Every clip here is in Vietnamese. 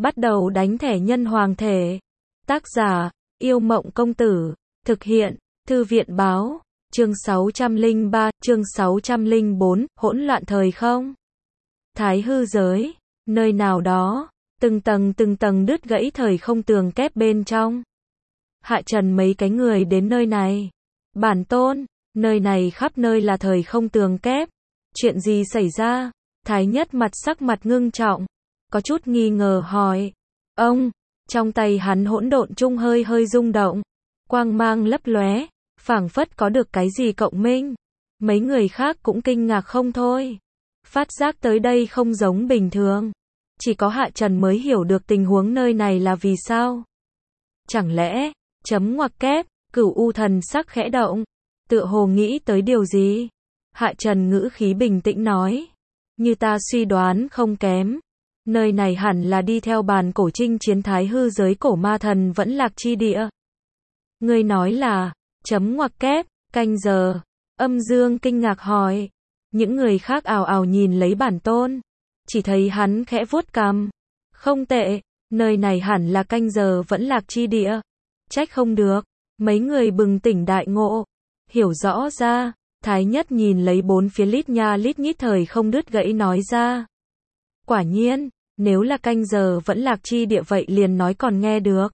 Bắt đầu đánh thẻ nhân hoàng thể. Tác giả, Yêu Mộng Công Tử. Thực hiện, Thư viện Báo. Chương 603, chương 604, hỗn loạn thời không. Thái hư giới. Nơi nào đó, từng tầng đứt gãy thời không tường kép bên trong. Hạ Trần mấy cái người đến nơi này. Bản tôn, nơi này khắp nơi là thời không tường kép. Chuyện gì xảy ra? Thái nhất sắc mặt ngưng trọng, có chút nghi ngờ hỏi. Ông, trong tay hắn hỗn độn chung hơi rung động, quang mang lấp lóe, phảng phất có được cái gì cộng minh. Mấy người khác cũng kinh ngạc không thôi. Phát giác tới đây không giống bình thường. Chỉ có Hạ Trần mới hiểu được tình huống nơi này là vì sao. Chẳng lẽ, chấm ngoặc kép, Cửu U thần sắc khẽ động, tựa hồ nghĩ tới điều gì. Hạ Trần ngữ khí bình tĩnh nói. Như ta suy đoán không kém. Nơi này hẳn là đi theo bàn cổ chinh chiến thái hư giới cổ ma thần vẫn lạc chi địa. Ngươi nói là, chấm ngoặc kép, canh giờ. Âm Dương kinh ngạc hỏi. Những người khác ào ào nhìn lấy bản tôn. Chỉ thấy hắn khẽ vuốt cằm. Không tệ, nơi này hẳn là canh giờ vẫn lạc chi địa. Trách không được. Mấy người bừng tỉnh đại ngộ. Hiểu rõ ra. Thái nhất nhìn lấy bốn phía lít nha lít nhít thời không đứt gãy nói ra. Quả nhiên, nếu là canh giờ vẫn lạc chi địa vậy liền nói còn nghe được.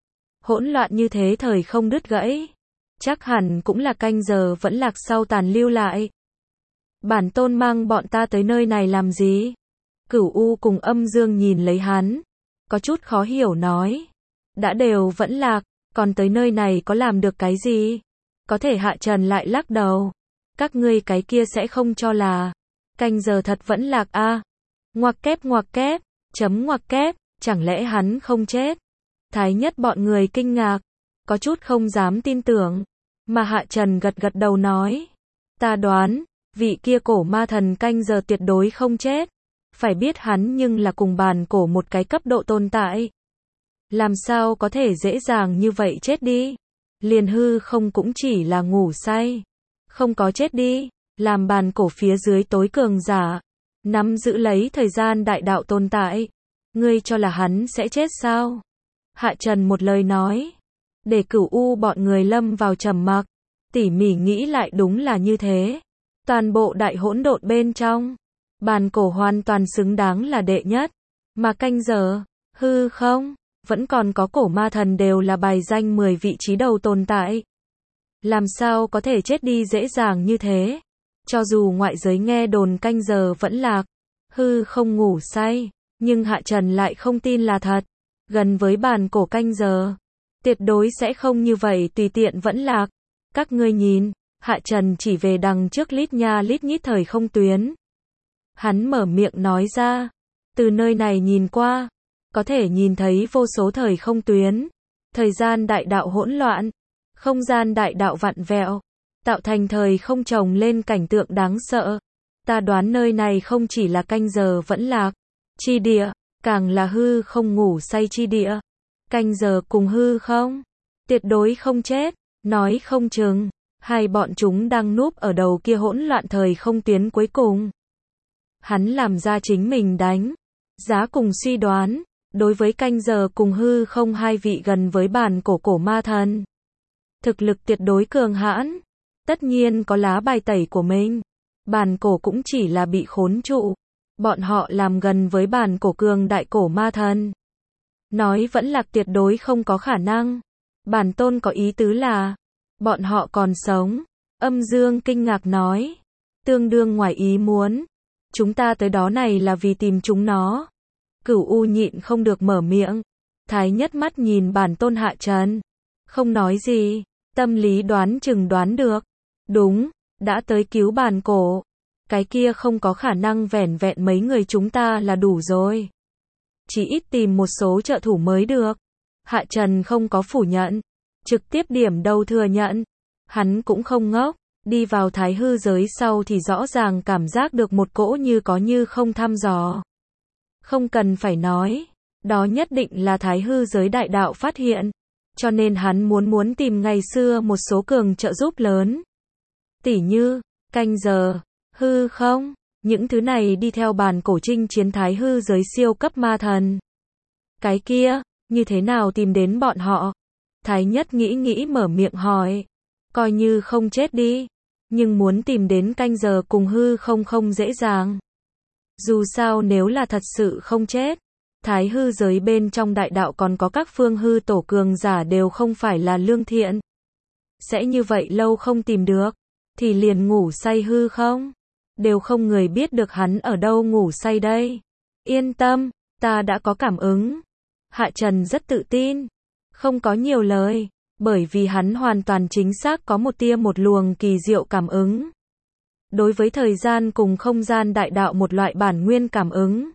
Hỗn loạn như thế thời không đứt gãy. Chắc hẳn cũng là canh giờ vẫn lạc sau tàn lưu lại. Bản tôn mang bọn ta tới nơi này làm gì? Cửu U cùng Âm Dương nhìn lấy hắn. Có chút khó hiểu nói. Đã đều vẫn lạc, còn tới nơi này có làm được cái gì? Có thể Hạ Trần lại lắc đầu. Các ngươi cái kia sẽ không cho là canh giờ thật vẫn lạc a? Ngoặc kép, chấm ngoặc kép, chẳng lẽ hắn không chết? Thái nhất bọn người kinh ngạc, có chút không dám tin tưởng, mà Hạ Trần gật đầu nói, ta đoán, vị kia cổ ma thần canh giờ tuyệt đối không chết, phải biết hắn nhưng là cùng bàn cổ một cái cấp độ tồn tại. Làm sao có thể dễ dàng như vậy chết đi? Liền hư không cũng chỉ là ngủ say, không có chết đi, làm bàn cổ phía dưới tối cường giả, nắm giữ lấy thời gian đại đạo tồn tại. Ngươi cho là hắn sẽ chết sao? Hạ Trần một lời nói, để Cửu U bọn người lâm vào trầm mặc, tỉ mỉ nghĩ lại đúng là như thế. Toàn bộ đại hỗn độn bên trong, bàn cổ hoàn toàn xứng đáng là đệ nhất, mà canh giờ, hư không, vẫn còn có cổ ma thần đều là bài danh 10 vị trí đầu tồn tại. Làm sao có thể chết đi dễ dàng như thế? Cho dù ngoại giới nghe đồn canh giờ vẫn lạc, hư không ngủ say, nhưng Hạ Trần lại không tin là thật. Gần với bàn cổ canh giờ, tuyệt đối sẽ không như vậy tùy tiện vẫn lạc. Các ngươi nhìn, Hạ Trần chỉ về đằng trước lít nha lít nhít thời không tuyến. Hắn mở miệng nói ra, từ nơi này nhìn qua, có thể nhìn thấy vô số thời không tuyến, thời gian đại đạo hỗn loạn, không gian đại đạo vặn vẹo, tạo thành thời không chồng lên cảnh tượng đáng sợ. Ta đoán nơi này không chỉ là canh giờ vẫn lạc chi địa, càng là hư không ngủ say chi địa. Canh giờ cùng hư không, tuyệt đối không chết, nói không chừng, hai bọn chúng đang núp ở đầu kia hỗn loạn thời không tuyến cuối cùng. Hắn làm ra chính mình đánh giá cùng suy đoán, đối với canh giờ cùng hư không hai vị gần với bàn cổ ma thần. Thực lực tuyệt đối cường hãn, tất nhiên có lá bài tẩy của mình. Bàn cổ cũng chỉ là bị khốn trụ, bọn họ làm gần với bàn cổ cường đại cổ ma thần. Nói vẫn lạc tuyệt đối không có khả năng. Bản tôn có ý tứ là, bọn họ còn sống. Âm Dương kinh ngạc nói, tương đương ngoài ý muốn. Chúng ta tới đó này là vì tìm chúng nó. Cửu U nhịn không được mở miệng. Thái nhất mắt nhìn bản tôn Hạ Trần, không nói gì, tâm lý đoán chừng đoán được. Đúng, đã tới cứu bàn cổ, cái kia không có khả năng vẻn vẹn mấy người chúng ta là đủ rồi. Chỉ ít tìm một số trợ thủ mới được. Hạ Trần không có phủ nhận, trực tiếp điểm đầu thừa nhận. Hắn cũng không ngốc, đi vào thái hư giới sau thì rõ ràng cảm giác được một cỗ như có như không thăm dò. Không cần phải nói, đó nhất định là thái hư giới đại đạo phát hiện, cho nên hắn muốn tìm ngày xưa một số cường trợ giúp lớn. Tỉ như, canh giờ, hư không, những thứ này đi theo bàn cổ chinh chiến thái hư giới siêu cấp ma thần. Cái kia, như thế nào tìm đến bọn họ? Thái Nhất nghĩ nghĩ mở miệng hỏi. Coi như không chết đi, nhưng muốn tìm đến canh giờ cùng hư không dễ dàng. Dù sao nếu là thật sự không chết, thái hư giới bên trong đại đạo còn có các phương hư tổ cường giả đều không phải là lương thiện. Sẽ như vậy lâu không tìm được, thì liền ngủ say hư không? Đều không người biết được hắn ở đâu ngủ say đây. Yên tâm, ta đã có cảm ứng. Hạ Trần rất tự tin, không có nhiều lời, bởi vì hắn hoàn toàn chính xác có một luồng kỳ diệu cảm ứng. Đối với thời gian cùng không gian đại đạo một loại bản nguyên cảm ứng.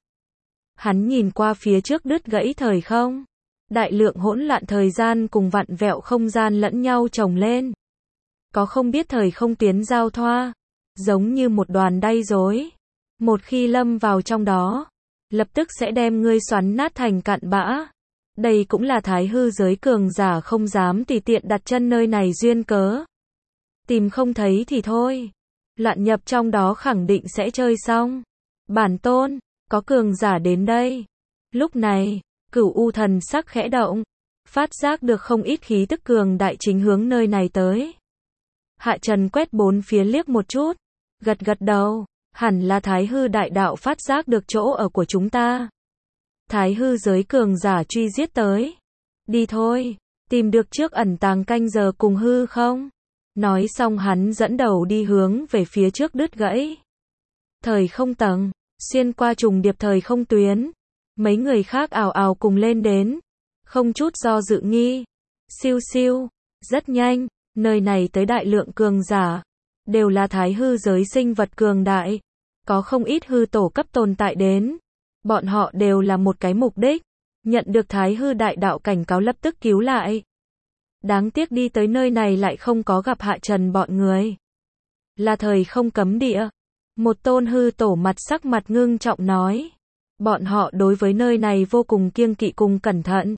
Hắn nhìn qua phía trước đứt gãy thời không. Đại lượng hỗn loạn thời gian cùng vặn vẹo không gian lẫn nhau chồng lên. Có không biết thời không tuyến giao thoa, giống như một đoàn đay rối. Một khi lâm vào trong đó, lập tức sẽ đem ngươi xoắn nát thành cặn bã. Đây cũng là thái hư giới cường giả không dám tùy tiện đặt chân nơi này duyên cớ. Tìm không thấy thì thôi. Loạn nhập trong đó khẳng định sẽ chơi xong. Bản tôn, có cường giả đến đây. Lúc này, Cửu U thần sắc khẽ động, phát giác được không ít khí tức cường đại chính hướng nơi này tới. Hạ Trần quét bốn phía liếc một chút, gật gật đầu, hẳn là thái hư đại đạo phát giác được chỗ ở của chúng ta. Thái hư giới cường giả truy giết tới. Đi thôi, tìm được trước ẩn tàng canh giờ cùng hư không? Nói xong hắn dẫn đầu đi hướng về phía trước đứt gãy. Thời không tầng, xuyên qua trùng điệp thời không tuyến. Mấy người khác ào ào cùng lên đến. Không chút do dự nghi. Siêu siêu, rất nhanh, nơi này tới đại lượng cường giả. Đều là thái hư giới sinh vật cường đại. Có không ít hư tổ cấp tồn tại đến. Bọn họ đều là một cái mục đích. Nhận được thái hư đại đạo cảnh cáo lập tức cứu lại. Đáng tiếc đi tới nơi này lại không có gặp Hạ Trần bọn người. Là thời không cấm địa. Một tôn hư tổ sắc mặt ngưng trọng nói. Bọn họ đối với nơi này vô cùng kiêng kỵ cùng cẩn thận.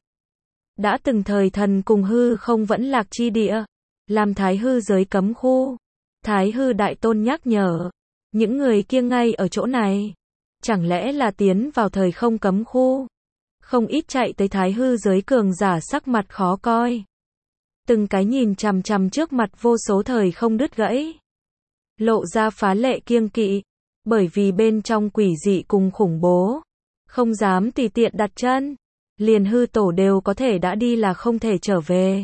Đã từng thời thần cùng hư không vẫn lạc chi địa. Làm thái hư giới cấm khu. Thái hư đại tôn nhắc nhở. Những người kia ngay ở chỗ này. Chẳng lẽ là tiến vào thời không cấm khu? Không ít chạy tới thái hư giới cường giả sắc mặt khó coi. Từng cái nhìn chằm chằm trước mặt vô số thời không đứt gãy. Lộ ra phá lệ kiêng kỵ. Bởi vì bên trong quỷ dị cùng khủng bố. Không dám tùy tiện đặt chân. Liền hư tổ đều có thể đã đi là không thể trở về.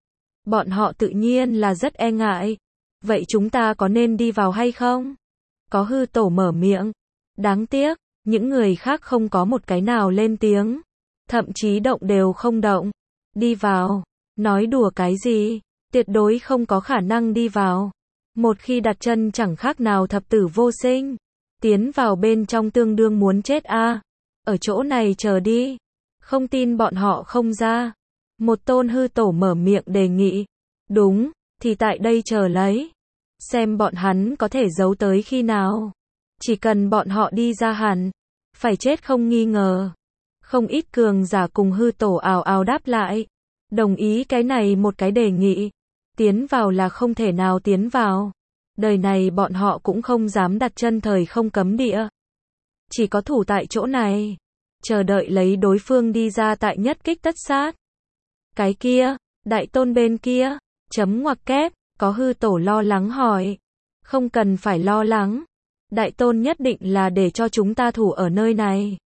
Bọn họ tự nhiên là rất e ngại. Vậy chúng ta có nên đi vào hay không? Có hư tổ mở miệng. Đáng tiếc, những người khác không có một cái nào lên tiếng. Thậm chí động đều không động. Đi vào. Nói đùa cái gì? Tuyệt đối không có khả năng đi vào. Một khi đặt chân chẳng khác nào thập tử vô sinh. Tiến vào bên trong tương đương muốn chết a. Ở chỗ này chờ đi. Không tin bọn họ không ra. Một tôn hư tổ mở miệng đề nghị. Đúng, thì tại đây chờ lấy. Xem bọn hắn có thể giấu tới khi nào. Chỉ cần bọn họ đi ra hẳn. Phải chết không nghi ngờ. Không ít cường giả cùng hư tổ ào ào đáp lại. Đồng ý cái này một cái đề nghị. Tiến vào là không thể nào tiến vào. Đời này bọn họ cũng không dám đặt chân thời không cấm địa. Chỉ có thủ tại chỗ này. Chờ đợi lấy đối phương đi ra tại nhất kích tất sát. Cái kia, đại tôn bên kia, chấm ngoặc kép, có hư tổ lo lắng hỏi. Không cần phải lo lắng. Đại tôn nhất định là để cho chúng ta thủ ở nơi này.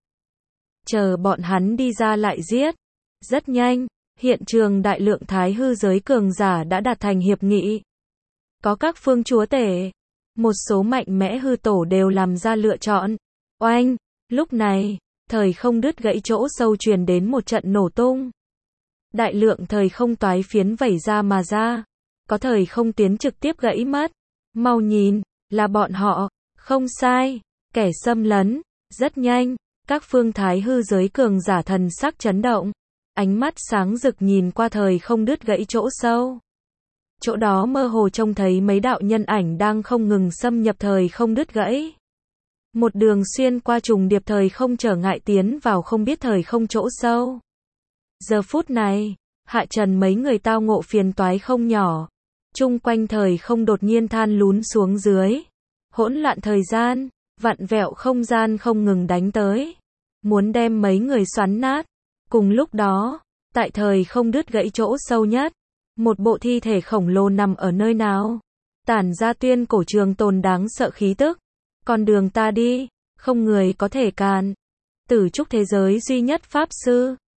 Chờ bọn hắn đi ra lại giết. Rất nhanh, hiện trường đại lượng thái hư giới cường giả đã đạt thành hiệp nghị. Có các phương chúa tể. Một số mạnh mẽ hư tổ đều làm ra lựa chọn. Oanh, lúc này, thời không đứt gãy chỗ sâu truyền đến một trận nổ tung. Đại lượng thời không toái phiến vẩy ra mà ra. Có thời không tiến trực tiếp gãy mất. Mau nhìn, là bọn họ. Không sai, kẻ xâm lấn. Rất nhanh, các phương thái hư giới cường giả thần sắc chấn động. Ánh mắt sáng rực nhìn qua thời không đứt gãy chỗ sâu. Chỗ đó mơ hồ trông thấy mấy đạo nhân ảnh đang không ngừng xâm nhập thời không đứt gãy. Một đường xuyên qua trùng điệp thời không trở ngại tiến vào không biết thời không chỗ sâu. Giờ phút này, Hạ Trần mấy người tao ngộ phiền toái không nhỏ. Chung quanh thời không đột nhiên than lún xuống dưới. Hỗn loạn thời gian, vặn vẹo không gian không ngừng đánh tới. Muốn đem mấy người xoắn nát. Cùng lúc đó, tại thời không đứt gãy chỗ sâu nhất, một bộ thi thể khổng lồ nằm ở nơi nào? Tản ra tuyên cổ trường tồn đáng sợ khí tức. Con đường ta đi, không người có thể cản. Tử trúc thế giới duy nhất pháp sư.